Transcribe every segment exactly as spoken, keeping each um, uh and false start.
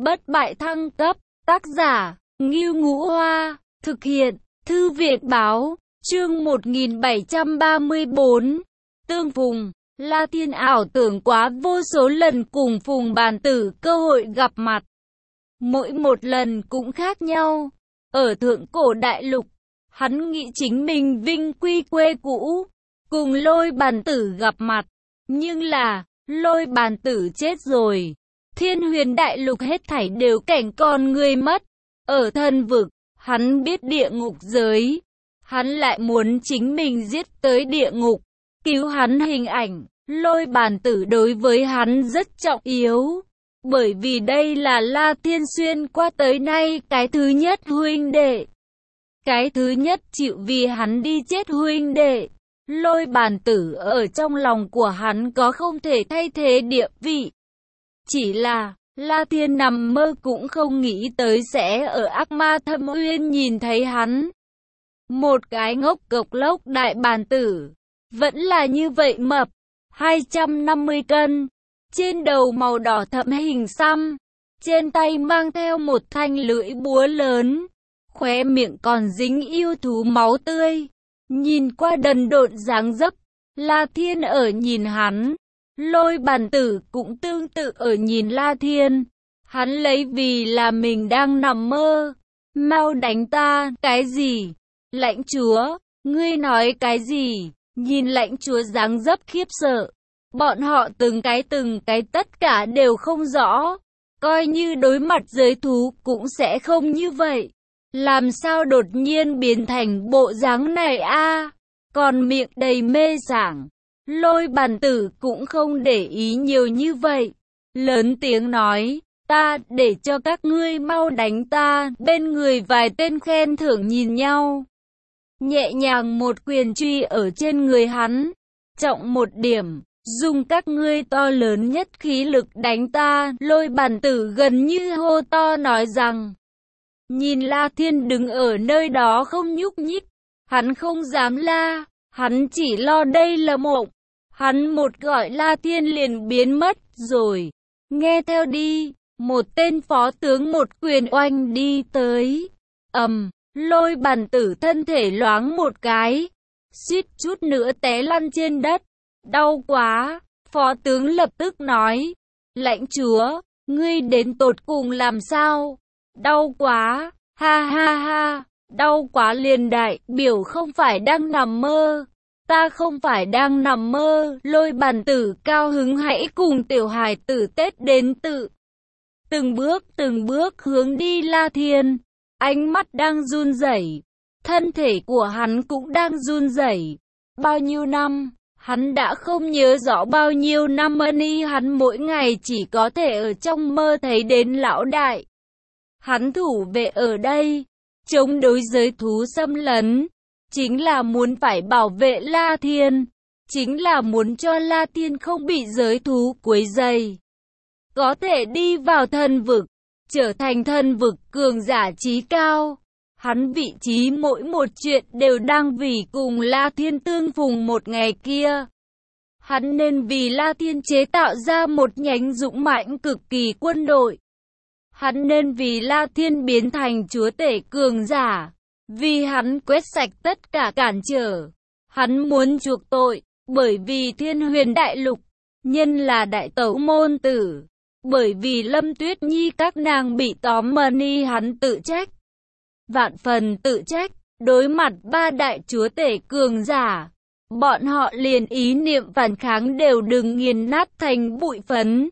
Bất bại thăng cấp, tác giả, Ngưu Ngũ Hoa, thực hiện, Thư viện báo, chương một nghìn bảy trăm ba mươi bốn, tương phùng. La Thiên ảo tưởng quá vô số lần cùng Phùng Bàn Tử cơ hội gặp mặt. Mỗi một lần cũng khác nhau. Ở thượng cổ đại lục, hắn nghĩ chính mình vinh quy quê cũ, cùng Lôi Bàn Tử gặp mặt. Nhưng là, Lôi Bàn Tử chết rồi. Thiên Huyền đại lục hết thảy đều cảnh còn người mất. Ở thần vực, hắn biết địa ngục giới. Hắn lại muốn chính mình giết tới địa ngục, cứu hắn hình ảnh. Lôi Bàn Tử đối với hắn rất trọng yếu. Bởi vì đây là La Thiên xuyên qua tới nay cái thứ nhất huynh đệ. Cái thứ nhất chịu vì hắn đi chết huynh đệ. Lôi Bàn Tử ở trong lòng của hắn có không thể thay thế địa vị. Chỉ là, La Thiên nằm mơ cũng không nghĩ tới sẽ ở Ác Ma Thâm Uyên nhìn thấy hắn. Một cái ngốc cộc lốc đại bàn tử, vẫn là như vậy mập, hai trăm năm mươi cân, trên đầu màu đỏ thẫm hình xăm, trên tay mang theo một thanh lưỡi búa lớn, khóe miệng còn dính yêu thú máu tươi. Nhìn qua đần độn dáng dấp, La Thiên ở nhìn hắn. Lôi Bàn Tử cũng tương tự ở nhìn La Thiên. Hắn lấy vì là mình đang nằm mơ. Mau đánh ta, cái gì? Lãnh chúa, ngươi nói cái gì? Nhìn lãnh chúa dáng dấp khiếp sợ. Bọn họ từng cái từng cái tất cả đều không rõ. Coi như đối mặt giới thú cũng sẽ không như vậy. Làm sao đột nhiên biến thành bộ dáng này a? Còn miệng đầy mê sảng. Lôi Bàn Tử cũng không để ý nhiều như vậy. Lớn tiếng nói, ta để cho các ngươi mau đánh ta. Bên người vài tên khen thưởng nhìn nhau. Nhẹ nhàng một quyền truy ở trên người hắn. Trọng một điểm, dùng các ngươi to lớn nhất khí lực đánh ta. Lôi Bàn Tử gần như hô to nói rằng. Nhìn La Thiên đứng ở nơi đó không nhúc nhích. Hắn không dám la. Hắn chỉ lo đây là mộng. Hắn một gọi La Thiên liền biến mất rồi. Nghe theo đi. Một tên phó tướng một quyền oanh đi tới. ầm, Lôi Bàn Tử thân thể loáng một cái. Suýt chút nữa té lăn trên đất. Đau quá. Phó tướng lập tức nói. Lãnh chúa, ngươi đến tột cùng làm sao? Đau quá. Ha ha ha. Đau quá liền đại biểu không phải đang nằm mơ. Ta không phải đang nằm mơ. Lôi Bàn Tử cao hứng hãy cùng tiểu hài tử Tết đến tự. Từng bước từng bước hướng đi La Thiên. Ánh mắt đang run rẩy. Thân thể của hắn cũng đang run rẩy. Bao nhiêu năm, hắn đã không nhớ rõ bao nhiêu năm ni hắn mỗi ngày chỉ có thể ở trong mơ thấy đến lão đại. Hắn thủ vệ ở đây, chống đối giới thú xâm lấn. Chính là muốn phải bảo vệ La Thiên. Chính là muốn cho La Thiên không bị giới thú quấy rầy. Có thể đi vào thần vực. Trở thành thần vực cường giả trí cao. Hắn vị trí mỗi một chuyện đều đang vì cùng La Thiên tương phùng một ngày kia. Hắn nên vì La Thiên chế tạo ra một nhánh dũng mãnh cực kỳ quân đội. Hắn nên vì La Thiên biến thành chúa tể cường giả. Vì hắn quét sạch tất cả cản trở. Hắn muốn chuộc tội. Bởi vì Thiên Huyền đại lục, nhân là đại tẩu môn tử. Bởi vì Lâm Tuyết Nhi các nàng bị tóm ni hắn tự trách. Vạn phần tự trách. Đối mặt ba đại chúa tể cường giả, bọn họ liền ý niệm phản kháng đều đừng nghiền nát thành bụi phấn.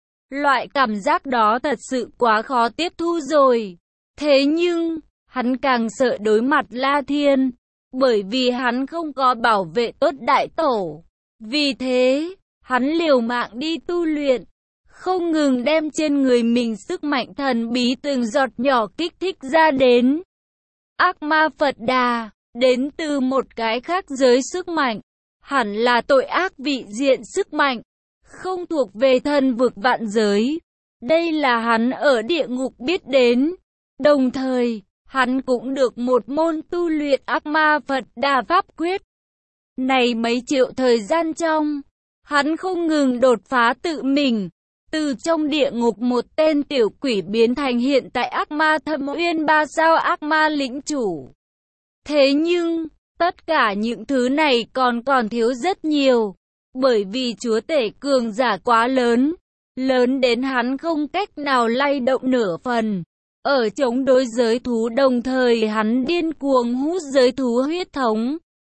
Loại cảm giác đó thật sự quá khó tiếp thu rồi. Thế nhưng, hắn càng sợ đối mặt La Thiên. Bởi vì hắn không có bảo vệ tốt đại tổ. Vì thế, hắn liều mạng đi tu luyện. Không ngừng đem trên người mình sức mạnh thần bí từng giọt nhỏ kích thích ra đến. Ác ma Phật Đà, đến từ một cái khác giới sức mạnh. Hẳn là tội ác vị diện sức mạnh. Không thuộc về thần vực vạn giới. Đây là hắn ở địa ngục biết đến. Đồng thời, hắn cũng được một môn tu luyện ác ma Phật Đà pháp quyết. Này mấy triệu thời gian trong, hắn không ngừng đột phá tự mình. Từ trong địa ngục một tên tiểu quỷ biến thành hiện tại ác ma Thâm Uyên ba sao ác ma lĩnh chủ. Thế nhưng, tất cả những thứ này còn còn thiếu rất nhiều, bởi vì chúa tể cường giả quá lớn, lớn đến hắn không cách nào lay động nửa phần. Ở chống đối giới thú đồng thời hắn điên cuồng hút giới thú huyết thống.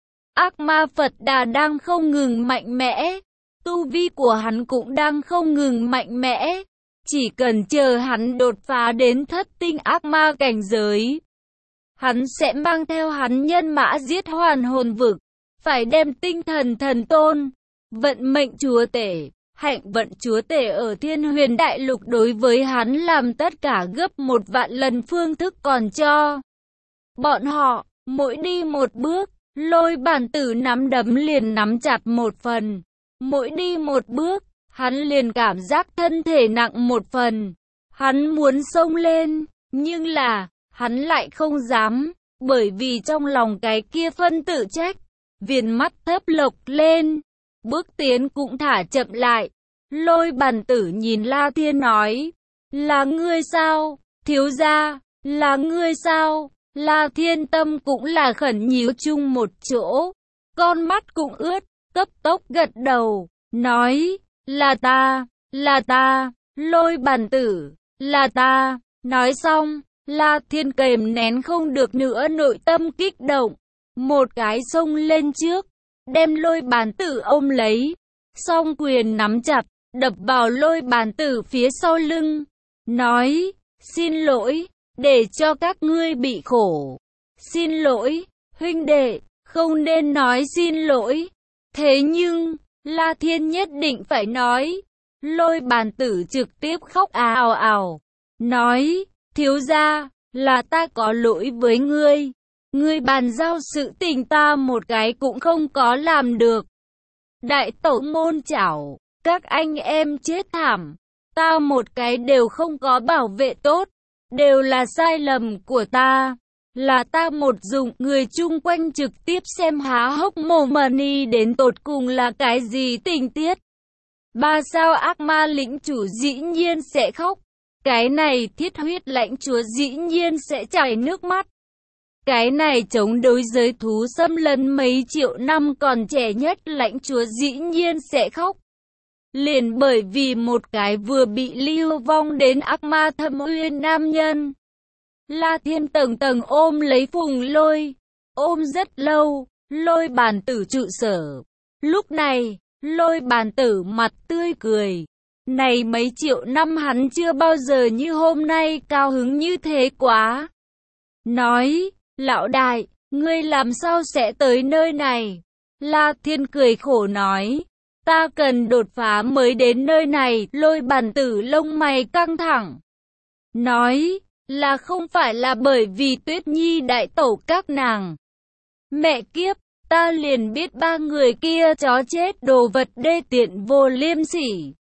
Ác ma Phật Đà đang không ngừng mạnh mẽ, tu vi của hắn cũng đang không ngừng mạnh mẽ. Chỉ cần chờ hắn đột phá đến thất tinh ác ma cảnh giới, hắn sẽ mang theo hắn nhân mã giết hoàn hồn vực, phải đem tinh thần thần tôn, vận mệnh chúa tể, hạnh vận chúa tể ở Thiên Huyền Đại Lục đối với hắn làm tất cả gấp một vạn lần phương thức còn cho. Bọn họ, mỗi đi một bước, Lôi Bản Tử nắm đấm liền nắm chặt một phần. Mỗi đi một bước, hắn liền cảm giác thân thể nặng một phần. Hắn muốn xông lên, nhưng là, hắn lại không dám, bởi vì trong lòng cái kia phân tự trách, viền mắt thấp lộc lên, bước tiến cũng thả chậm lại. Lôi Bản Tử nhìn La Thiên nói, là ngươi sao, thiếu gia, là ngươi sao? La Thiên tâm cũng là khẩn nhíu chung một chỗ, con mắt cũng ướt, cấp tốc gật đầu, nói, là ta, là ta, Lôi Bản Tử, là ta. Nói xong, La Thiên kềm nén không được nữa nội tâm kích động, một cái xông lên trước, đem Lôi Bản Tử ôm lấy, song quyền nắm chặt, đập vào Lôi Bản Tử phía sau lưng, nói, xin lỗi, để cho các ngươi bị khổ. Xin lỗi, huynh đệ, không nên nói xin lỗi. Thế nhưng, La Thiên nhất định phải nói. Lôi Bản Tử trực tiếp khóc ào ào, nói, thiếu gia, là ta có lỗi với ngươi. Ngươi bàn giao sự tình ta một cái cũng không có làm được. Đại tổ môn chảo, các anh em chết thảm, ta một cái đều không có bảo vệ tốt. Đều là sai lầm của ta, là ta một dụng người chung quanh trực tiếp xem há hốc mồm money đến tột cùng là cái gì tình tiết. Ba sao ác ma lĩnh chủ dĩ nhiên sẽ khóc, cái này thiết huyết lãnh chúa dĩ nhiên sẽ chảy nước mắt. Cái này chống đối giới thú xâm lấn mấy triệu năm còn trẻ nhất lãnh chúa dĩ nhiên sẽ khóc. Liền bởi vì một cái vừa bị lưu vong đến ác ma Thâm Uyên nam nhân. La Thiên tầng tầng ôm lấy Phùng Lôi, ôm rất lâu, Lôi Bản Tử trụ sở. Lúc này, Lôi Bản Tử mặt tươi cười. Này mấy triệu năm hắn chưa bao giờ như hôm nay cao hứng như thế quá. Nói, lão đại, ngươi làm sao sẽ tới nơi này? La Thiên cười khổ nói. Ta cần đột phá mới đến nơi này. Lôi Bản Tử lông mày căng thẳng, nói, là không phải là bởi vì Tuyết Nhi đại tẩu các nàng. Mẹ kiếp, ta liền biết ba người kia chó chết đồ vật đê tiện vô liêm sỉ.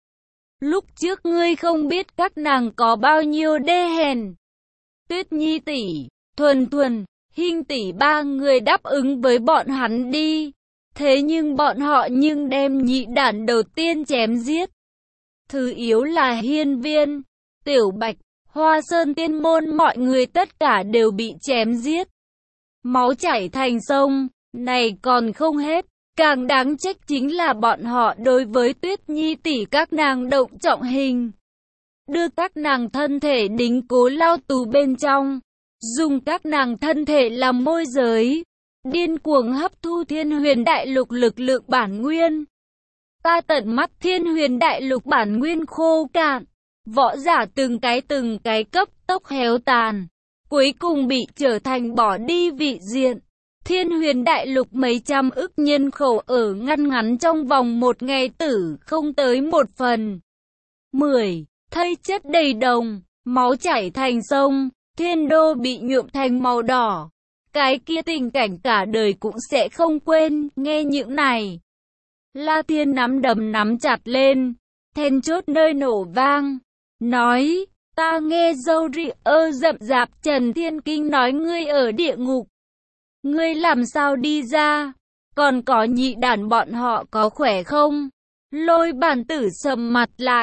Lúc trước ngươi không biết các nàng có bao nhiêu đê hèn. Tuyết Nhi tỷ, Thuần Thuần, Hinh tỷ ba người đáp ứng với bọn hắn đi. Thế nhưng bọn họ nhưng đem nhị đản đầu tiên chém giết. Thứ yếu là Hiên Viên, Tiểu Bạch, Hoa Sơn Tiên Môn mọi người tất cả đều bị chém giết. Máu chảy thành sông, này còn không hết. Càng đáng trách chính là bọn họ đối với Tuyết Nhi tỷ các nàng động trọng hình. Đưa các nàng thân thể đính cố lao tù bên trong. Dùng các nàng thân thể làm môi giới. Điên cuồng hấp thu Thiên Huyền Đại Lục lực lượng bản nguyên. Ta tận mắt Thiên Huyền Đại Lục bản nguyên khô cạn. Võ giả từng cái từng cái cấp tốc héo tàn. Cuối cùng bị trở thành bỏ đi vị diện. Thiên Huyền Đại Lục mấy trăm ức nhân khẩu ở ngăn ngắn trong vòng một ngày tử không tới một phần. Mười, thây chất đầy đồng, máu chảy thành sông, thiên đô bị nhuộm thành màu đỏ. Cái kia tình cảnh cả đời cũng sẽ không quên, nghe những này. La Thiên nắm đấm nắm chặt lên, then chốt nơi nổ vang, nói, ta nghe dâu rị ơ rậm rạp Trần Thiên Kinh nói ngươi ở địa ngục. Ngươi làm sao đi ra? Còn có nhị đản bọn họ có khỏe không? Lôi Bản Tử sầm mặt lại,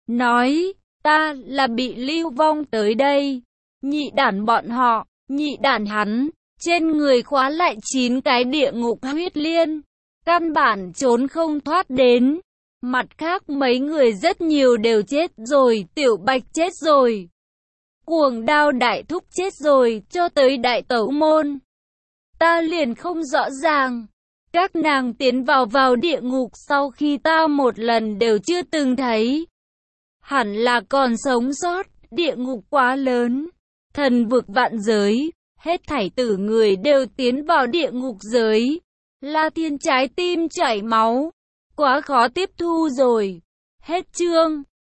nói, ta là bị lưu vong tới đây. Nhị đản bọn họ, nhị đản hắn, trên người khóa lại chín cái địa ngục huyết liên, căn bản trốn không thoát đến. Mặt khác mấy người rất nhiều đều chết rồi, Tiểu Bạch chết rồi, Cuồng Đao đại thúc chết rồi, cho tới đại tẩu môn. Ta liền không rõ ràng. Các nàng tiến vào vào địa ngục sau khi ta một lần đều chưa từng thấy. Hẳn là còn sống sót, địa ngục quá lớn. Thần vực vạn giới, hết thảy tử người đều tiến vào địa ngục giới. La Thiên trái tim chảy máu, quá khó tiếp thu rồi. Hết chương.